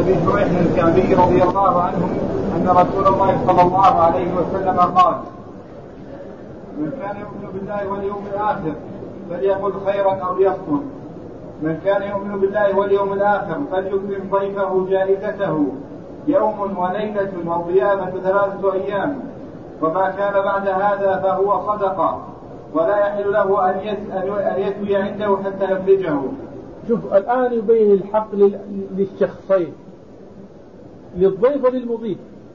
أبي شريح الكعبي رضي الله عنه أن رسول الله صلى الله عليه وسلم قال: من كان يؤمن بالله واليوم الآخر فليقل خيرا أو ليصمت، من كان يؤمن بالله واليوم الآخر فليكرم ضيفه جائزته، يوم وليلة والضيافة 3 أيام، وما كان بعد هذا فهو صدقة، ولا يحل له أن يثوي عنده حتى يخرجه. شوف الآن يبين الحق للشخصين، للضيف وللمضيف.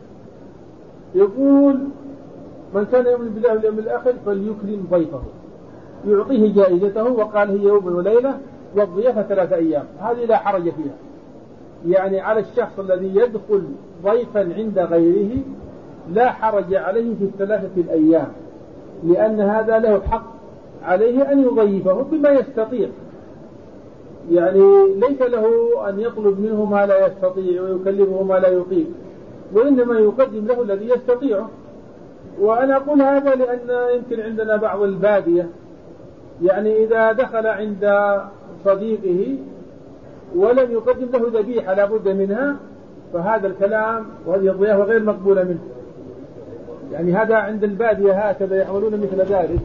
يقول: من كان يؤمن بالله واليوم الآخر فليكرم ضيفه، يعطيه جائزته، وقال هي يوم وليلة والضيافة 3 أيام. هذه لا حرج فيها، يعني على الشخص الذي يدخل ضيفا عند غيره لا حرج عليه في 3 الأيام، لأن هذا له حق عليه أن يضيفه بما يستطيع، يعني ليس له أن يطلب منه ما لا يستطيع ويكلفه ما لا يطيق، وإنما يقدم له الذي يستطيعه. وأنا أقول هذا لأن يمكن عندنا بعض البادية، يعني إذا دخل عند صديقه ولم يقدم له ذبيحة لا بد منها، فهذا الكلام وهذه الضيافة غير مقبولة منه. يعني هذا عند البادية هكذا يعملون مثل ذلك.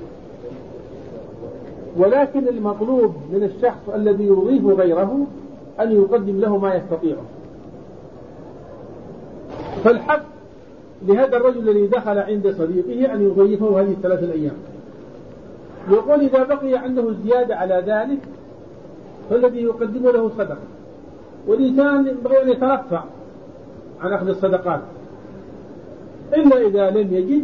ولكن المطلوب من الشخص الذي يضيف غيره أن يقدم له ما يستطيعه. فالحق لهذا الرجل الذي دخل عند صديقه أن يضيفه هذه 3 أيام. يقول: إذا بقي عنده زيادة على ذلك فالذي يقدم له صدقة. والإنسان ينبغي أن يترفع عن أخذ الصدقات، إلا إذا لم يجد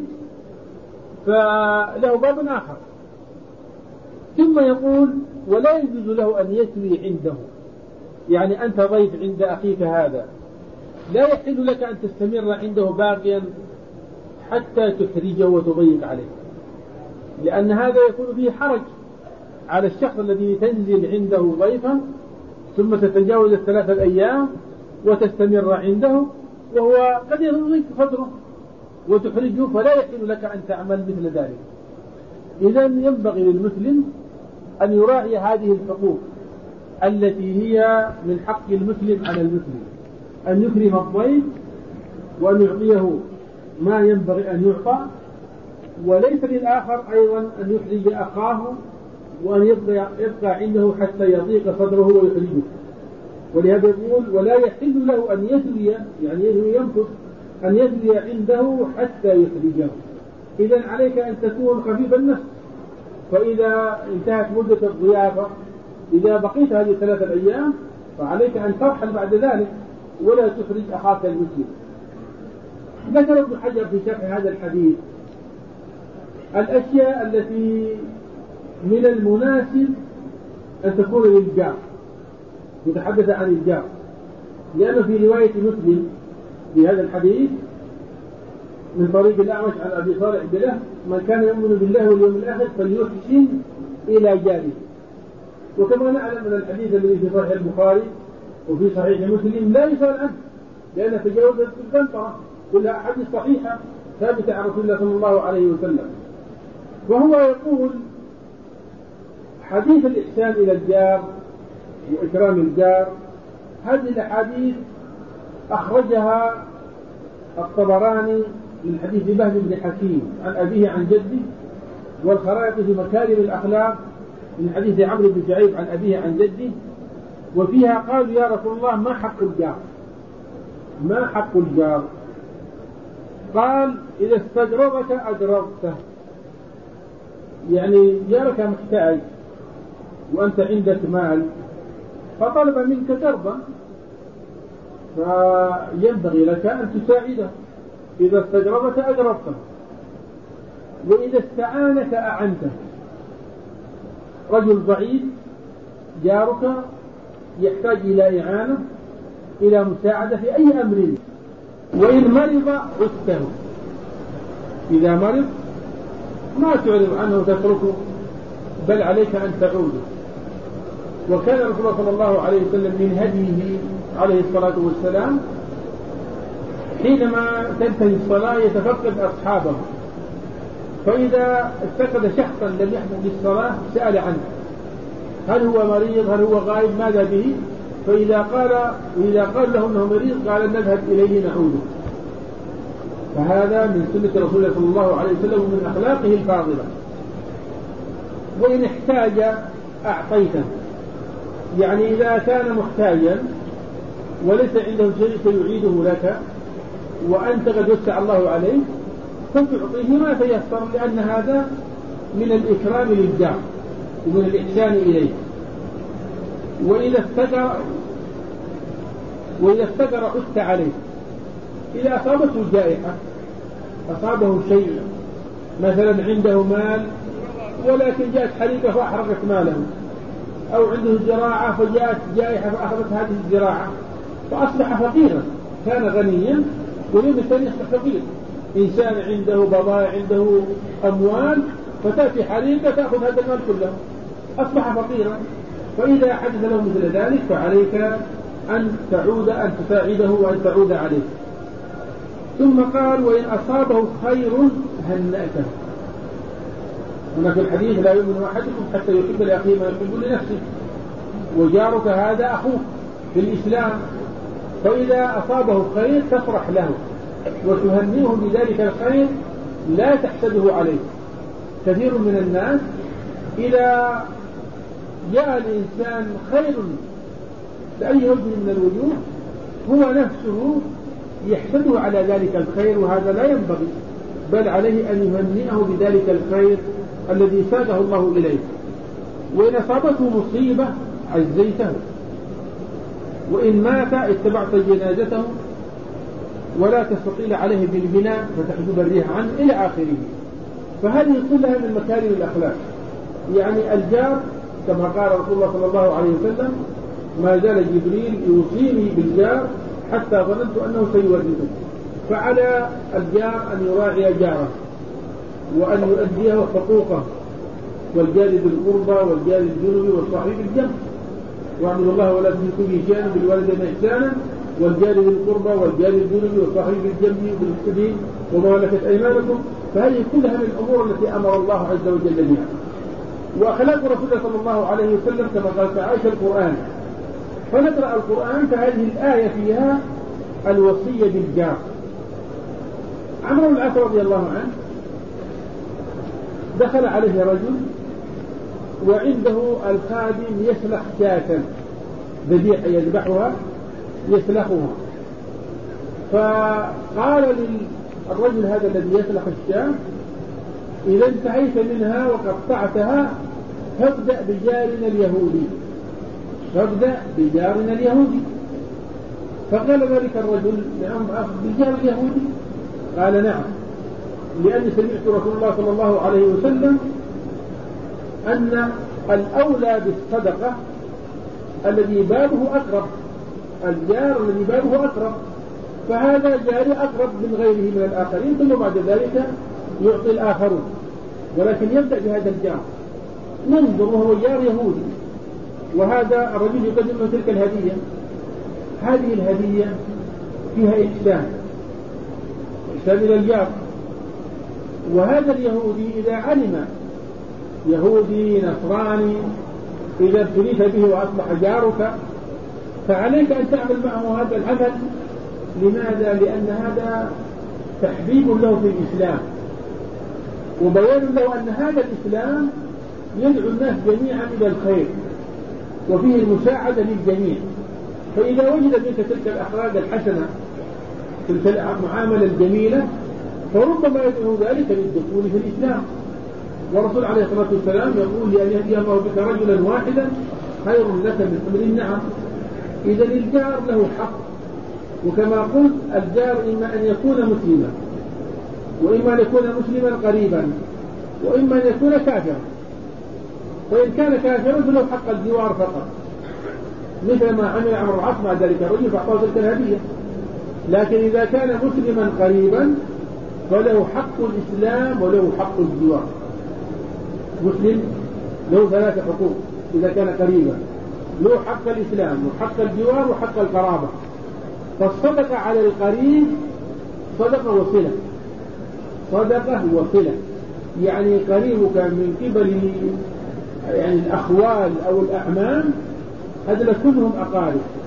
فله باب آخر. ثم يقول: ولا يجوز له أن يثوي عنده، يعني أنت ضيف عند أخيك هذا، لا يحل لك أن تستمر عنده باقيا حتى تحرجه وتضيق عليه، لأن هذا يكون فيه حرج على الشخص الذي تنزل عنده ضيفا ثم تتجاوز 3 الأيام وتستمر عنده، وهو قد يضيق صدره وتحرجه، فلا يحل لك أن تعمل مثل ذلك. إذن ينبغي للمسلم أن يراعي هذه الحقوق التي هي من حق المسلم على المسلم، أن يكرم الضيف وأن يعطيه ما ينبغي أن يعطى، وليس للآخر أيضا أن يحرج أخاه وأن يبقى عنده حتى يضيق صدره ويحرجه. ولهذا يقول: ولا يحل له أن يثوي، يعني ينفذ أن يثوي عنده حتى يخرجه. إذن عليك أن تكون خفيف النفس، فإذا انتهت مدة الضيافة إذا بقيت هذه 3 الأيام فعليك أن ترحل بعد ذلك ولا تخرج أخاك المسلم. ذكر ابن حجر في شرح هذا الحديث الأشياء التي من المناسب أن تكون للجار، يتحدث عن الجار، لأنه في رواية مسلم في هذا الحديث من طريق الأعمش عن أبي صالح بله: من كان يؤمن بالله واليوم الآخر فليحسن إلى جاره. وكما نعلم من الحديث الذي في صحيح البخاري وفي صحيح مسلم لا يسأل عنه، لأن تجاوزت القنطرة، كلها أحاديث صحيحة ثابتة عن رسول الله صلى الله عليه وسلم. وهو يقول: حديث الإحسان إلى الجار وإكرام الجار، هذه الأحاديث أخرجها الطبراني من حديث بهز بن حكيم عن أبيه عن جده، والخرائط في مكارم الأخلاق من حديث عمرو بن شعيب عن أبيه عن جده. وفيها قالوا: يا رسول الله ما حق الجار؟ ما حق الجار؟ قال: إذا استجربك أجربته، يعني جارك محتاج وأنت عندك مال فطلب منك كربا، فينبغي لك أن تساعده. إذا استجربك أجربته، وإذا استعانك أعنته. رجل ضعيف جارك يحتاج إلى إعانة، إلى مساعدة في أي أمر، وإن مرض عدته، إذا مرض ما تعرض عنه وتتركه، بل عليك أن تعوده. وكان رسول الله صلى الله عليه وسلم من هديه عليه الصلاة والسلام حينما تنتهي الصلاة يتفقد أصحابه، فإذا افتقد شخصا لم يحضر للصلاة سأل عنه: هل هو مريض؟ هل هو غائب؟ ماذا به؟ وإذا قال له أنه مريض قال نذهب إليه نعوده. فهذا من سنة رسول الله صلى الله عليه وسلم ومن أخلاقه الفاضلة. وإن احتاج أعطيته، يعني إذا كان محتاجا وليس عنده شيء سيعيده لك وأنت قد وسع الله عليه فتعطيه ما تيسر، لأن هذا من الإكرام للجار ومن الإحسان إليه. وإذا افتقر حث عليه. إذا أصابته الجائحة، أصابه شيء مثلا عنده مال ولكن جاءت حريقة فأحرقت ماله، أو عنده زراعة فجاءت جائحة فأخذت هذه الزراعة فأصبح فقيرا، كان غنيا واليوم الثاني أصبح فقير. إنسان عنده بضائع عنده أموال فتأتي حريقة تأخذ هذا المال كله، أصبح فقيرا. فإذا حدث له مثل ذلك فعليك أن تساعده وأن تعود عليه. ثم قال وإن أصابه خير هنأته. هنا في الحديث لا يؤمن أحدكم حتى يحب لأخيه ما يحب لنفسه، وجارك هذا أخوك في الإسلام، فإذا أصابه خير تفرح له وتهنئه بذلك الخير لا تحسده عليه. كثير من الناس إذا جاء الإنسان خير بأي وجه من الوجوه هو نفسه يحسده على ذلك الخير، وهذا لا ينبغي، بل عليه أن يهنئه بذلك الخير الذي ساقه الله إليه. وإن أصابته مصيبة عزيته، وإن مات اتبعت جنازته ولا تستطيل عليه بالبناء فتحجب الريح عنه إلى آخره. فهذه كلها من مكارم الأخلاق. يعني الجار كما قال رسول الله صلى الله عليه وسلم ما زال جبريل يوصيني بالجار حتى ظننت أنه سيورثه. فعلى الجار أن يراعي جاره وأن يؤديه حقوقه، والجار ذي القربى والجار الجنب والصاحب بالجنب، واعبدوا الله ولا تشركوا به شيئا بالوالدين إحسانا والجار ذي القربى والجار الجنب والصاحب بالجنب وبالسبيل وما ملكت أيمانكم. فهذه كلها من الأمور التي أمر الله عز وجل بها. وأخلاق رسول الله صلى الله عليه وسلم كما قال تعالى القرآن. فنقرأ القرآن فهذه الآية فيها الوصية بالجار. عمرو بن العاص رضي الله عنه دخل عليه رجل وعنده الخادم يسلخ شاة ذبيحة يذبحها يسلخها، فقال للرجل هذا الذي يسلخ الشاة إذا انتهيت منها وقطعتها فابدأ بجارنا اليهودي. فقال ذلك الرجل نعم بالجار اليهودي؟ قال نعم، لأني سمعت رسول الله صلى الله عليه وسلم أن الأولى بالصدقة الذي بابه أقرب، الجار الذي بابه أقرب، فهذا جاري أقرب من غيره من الآخرين، ثم بعد ذلك يعطي الآخرون، ولكن يبدأ بهذا الجار. ننظر وهو جار يهودي، وهذا الرجل يقدم له تلك الهدية. هذه الهدية فيها إحسان إلى الجار. وهذا اليهودي إذا علم يهودي نصراني إذا ابتليت به وأصبح جارك فعليك أن تعمل معه هذا العمل. لماذا؟ لأن هذا تحبيب له في الإسلام وبيان له أن هذا الإسلام يدعو الناس جميعا إلى الخير وفيه المساعدة للجميع. فإذا وجد منك تلك الأخلاق الحسنة تلك المعاملة الجميلة فربما يدعو ذلك للدخول في الإسلام. والرسول عليه الصلاة والسلام يقول لأن يهدي الله بك رجلا واحدا خير لك من حمر النعم. إذا الجار له حق، وكما قلت الجار إما أن يكون مسلما وإما أن يكون مسلما قريبا وإما أن يكون كافرا، وإن كان كافرا فله حق الجوار فقط، مثل ما عمل عمرو بن العاص مع ذلك الرجل فأعطاه تلك الهدية. لكن إذا كان مسلما قريبا فله حق الإسلام وله حق الجوار. مسلم له 3 حقوق إذا كان قريبا، له حق الإسلام وحق الجوار وحق القرابة. فالصدقة على القريب صدقة وصلة، يعني قريبك من قبل يعني الأخوال أو الأعمام هذا كلهم أقارب،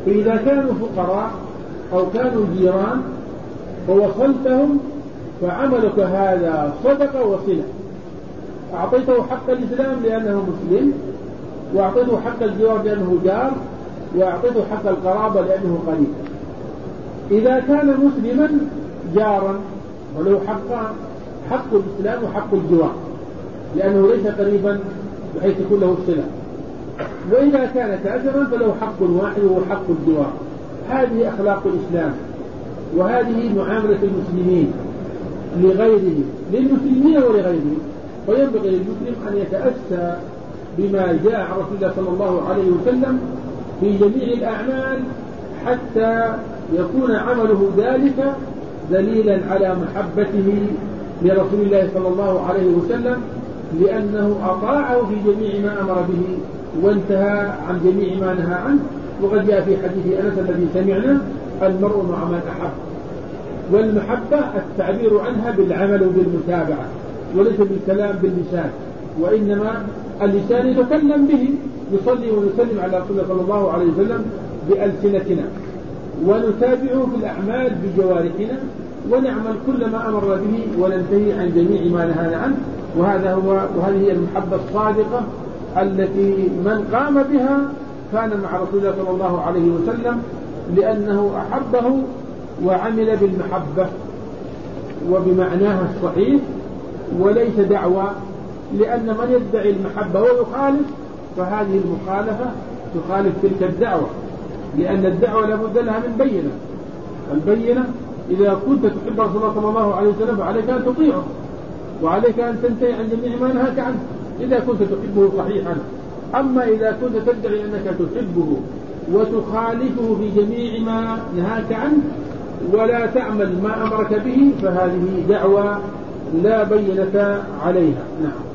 فإذا كانوا فقراء أو كانوا جيران فوصلتهم فعملك هذا صدقة وصلة، أعطيته حق الإسلام لأنه مسلم، وأعطيته حق الجوار لأنه جار، وأعطيته حق القرابة لأنه قريب. إذا كان مسلما جارا وله حقان، حق الإسلام وحق الجوار لأنه ليس قريبا بحيث يكون له الصلة، وإذا كان كافرا فله حق واحد وهو حق الجوار. هذه أخلاق الإسلام، وهذه معاملة المسلمين لغيره، للمسلمين ولغيره. وينبغي للمسلم أن يتأسى بما جاء عن رسول الله صلى الله عليه وسلم في جميع الأعمال، حتى يكون عمله ذلك دليلا على محبته لرسول الله صلى الله عليه وسلم، لأنه أطاعه في جميع ما أمر به وانتهى عن جميع ما نهى عنه. وقد جاء في حديث أنس الذي سمعنا: المرء مع من أحب. والمحبة التعبير عنها بالعمل وبالمتابعة، وليس بالكلام باللسان، وإنما اللسان يتكلم به، نصلي ونسلم على رسول الله صلى الله عليه وسلم بألسنتنا، ونتابعه في الأعمال بجوارحنا، ونعمل كل ما أمر به وننتهي عن جميع ما نهانا عنه. وهذه هي المحبة الصادقة التي من قام بها كان مع رسول الله صلى الله عليه وسلم، لأنه أحبه وعمل بالمحبة وبمعناها الصحيح وليس دعوة. لأن من يدعي المحبة ويخالف فهذه المخالفة تخالف تلك الدعوة، لأن الدعوة لابد لها من بينة. البينة: إذا كنت تحب رسول الله صلى الله عليه وسلم فعليك أن تطيعه، وعليك أن تنتهي عن جميع ما نهاك عنه إذا كنت تحبه صحيحا. أما إذا كنت تدعي أنك تحبه وتخالفه في جميع ما نهاك عنه ولا تعمل ما أمرك به، فهذه دعوة لا بينة عليها. نعم.